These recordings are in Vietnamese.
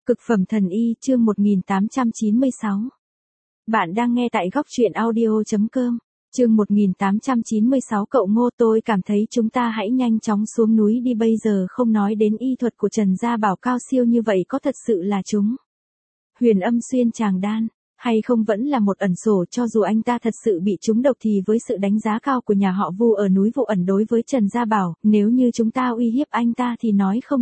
Cực phẩm thần y chương 1896. Bạn đang nghe tại góc truyện audio.com. Chương 1896 cậu Ngô, tôi cảm thấy chúng ta hãy nhanh chóng xuống núi đi bây giờ, không nói đến y thuật của Trần Gia Bảo cao siêu như vậy có thật sự là chúng huyền âm xuyên tràng đan, hay không vẫn là một ẩn sổ. Cho dù anh ta thật sự bị trúng độc thì với sự đánh giá cao của nhà họ Vu ở núi Vụ Ẩn đối với Trần Gia Bảo, nếu như chúng ta uy hiếp anh ta thì nói không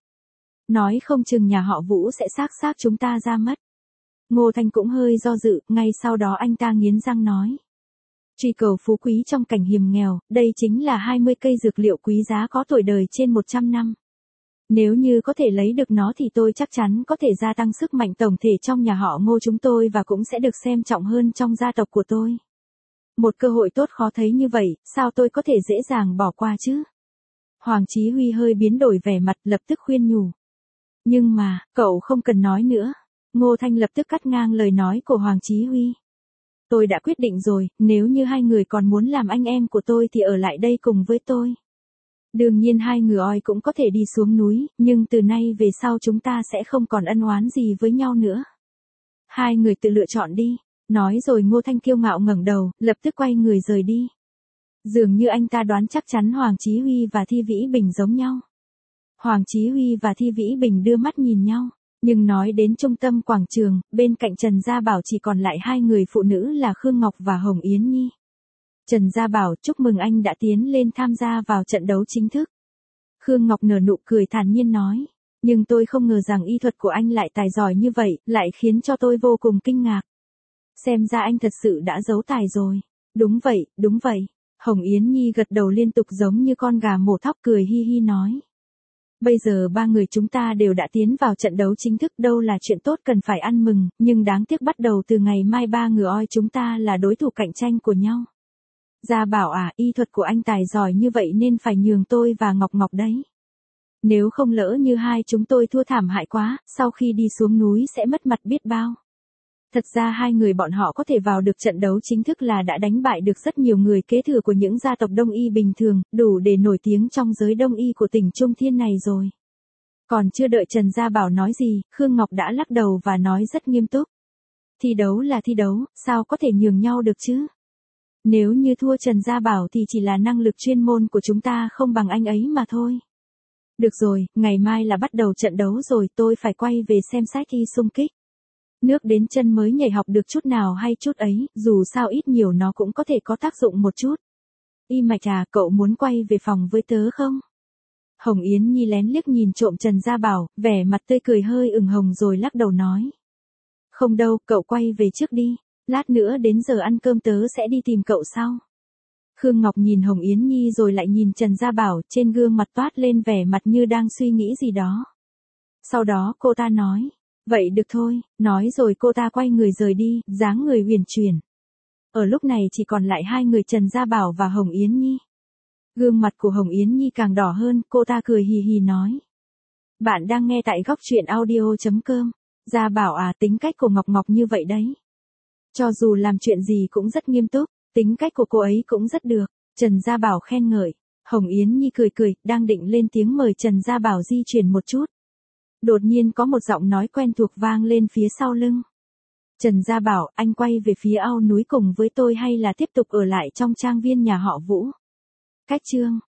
chừng nhà họ Vũ sẽ xác chúng ta ra mất. Ngô Thanh cũng hơi do dự, ngay sau đó anh ta nghiến răng nói. Truy cầu phú quý trong cảnh hiểm nghèo, đây chính là 20 cây dược liệu quý giá có tuổi đời trên 100 năm. Nếu như có thể lấy được nó thì tôi chắc chắn có thể gia tăng sức mạnh tổng thể trong nhà họ Ngô chúng tôi và cũng sẽ được xem trọng hơn trong gia tộc của tôi. Một cơ hội tốt khó thấy như vậy, sao tôi có thể dễ dàng bỏ qua chứ? Hoàng Chí Huy hơi biến đổi vẻ mặt, lập tức khuyên nhủ. Nhưng mà, cậu không cần nói nữa. Ngô Thanh lập tức cắt ngang lời nói của Hoàng Chí Huy. Tôi đã quyết định rồi, nếu như hai người còn muốn làm anh em của tôi thì ở lại đây cùng với tôi. Đương nhiên hai người oi cũng có thể đi xuống núi, nhưng từ nay về sau chúng ta sẽ không còn ân oán gì với nhau nữa. Hai người tự lựa chọn đi. Nói rồi Ngô Thanh kiêu ngạo ngẩng đầu, lập tức quay người rời đi. Dường như anh ta đoán chắc chắn Hoàng Chí Huy và Thi Vĩ Bình giống nhau. Hoàng Chí Huy và Thi Vĩ Bình đưa mắt nhìn nhau, nhưng nói đến trung tâm quảng trường, bên cạnh Trần Gia Bảo chỉ còn lại hai người phụ nữ là Khương Ngọc và Hồng Yến Nhi. Trần Gia Bảo, chúc mừng anh đã tiến lên tham gia vào trận đấu chính thức. Khương Ngọc nở nụ cười thản nhiên nói, nhưng tôi không ngờ rằng y thuật của anh lại tài giỏi như vậy, lại khiến cho tôi vô cùng kinh ngạc. Xem ra anh thật sự đã giấu tài rồi. Đúng vậy. Hồng Yến Nhi gật đầu liên tục giống như con gà mổ thóc, cười hi hi nói. Bây giờ ba người chúng ta đều đã tiến vào trận đấu chính thức, đâu là chuyện tốt cần phải ăn mừng, nhưng đáng tiếc bắt đầu từ ngày mai ba người oi chúng ta là đối thủ cạnh tranh của nhau. Gia Bảo à, y thuật của anh tài giỏi như vậy nên phải nhường tôi và Ngọc Ngọc đấy. Nếu không lỡ như hai chúng tôi thua thảm hại quá, sau khi đi xuống núi sẽ mất mặt biết bao. Thật ra hai người bọn họ có thể vào được trận đấu chính thức là đã đánh bại được rất nhiều người kế thừa của những gia tộc Đông Y bình thường, đủ để nổi tiếng trong giới Đông Y của tỉnh Trung Thiên này rồi. Còn chưa đợi Trần Gia Bảo nói gì, Khương Ngọc đã lắc đầu và nói rất nghiêm túc. Thi đấu là thi đấu, sao có thể nhường nhau được chứ? Nếu như thua Trần Gia Bảo thì chỉ là năng lực chuyên môn của chúng ta không bằng anh ấy mà thôi. Được rồi, ngày mai là bắt đầu trận đấu rồi, tôi phải quay về xem sách thi xung kích. Nước đến chân mới nhảy, học được chút nào hay chút ấy, dù sao ít nhiều nó cũng có thể có tác dụng một chút. Y Mạch à, cậu muốn quay về phòng với tớ không? Hồng Yến Nhi lén liếc nhìn trộm Trần Gia Bảo, vẻ mặt tươi cười hơi ửng hồng rồi lắc đầu nói. Không đâu, cậu quay về trước đi, lát nữa đến giờ ăn cơm tớ sẽ đi tìm cậu sau. Khương Ngọc nhìn Hồng Yến Nhi rồi lại nhìn Trần Gia Bảo, trên gương mặt toát lên vẻ mặt như đang suy nghĩ gì đó. Sau đó cô ta nói. Vậy được thôi, nói rồi cô ta quay người rời đi, dáng người huyền chuyển. Ở lúc này chỉ còn lại hai người Trần Gia Bảo và Hồng Yến Nhi. Gương mặt của Hồng Yến Nhi càng đỏ hơn, cô ta cười hì hì nói. Bạn đang nghe tại góc truyện audio.com. Gia Bảo à, tính cách của Ngọc Ngọc như vậy đấy. Cho dù làm chuyện gì cũng rất nghiêm túc, tính cách của cô ấy cũng rất được. Trần Gia Bảo khen ngợi. Hồng Yến Nhi cười, đang định lên tiếng mời Trần Gia Bảo di chuyển một chút. Đột nhiên có một giọng nói quen thuộc vang lên phía sau lưng. Trần Gia Bảo, anh quay về phía ao núi cùng với tôi hay là tiếp tục ở lại trong trang viên nhà họ Vũ? Cách chương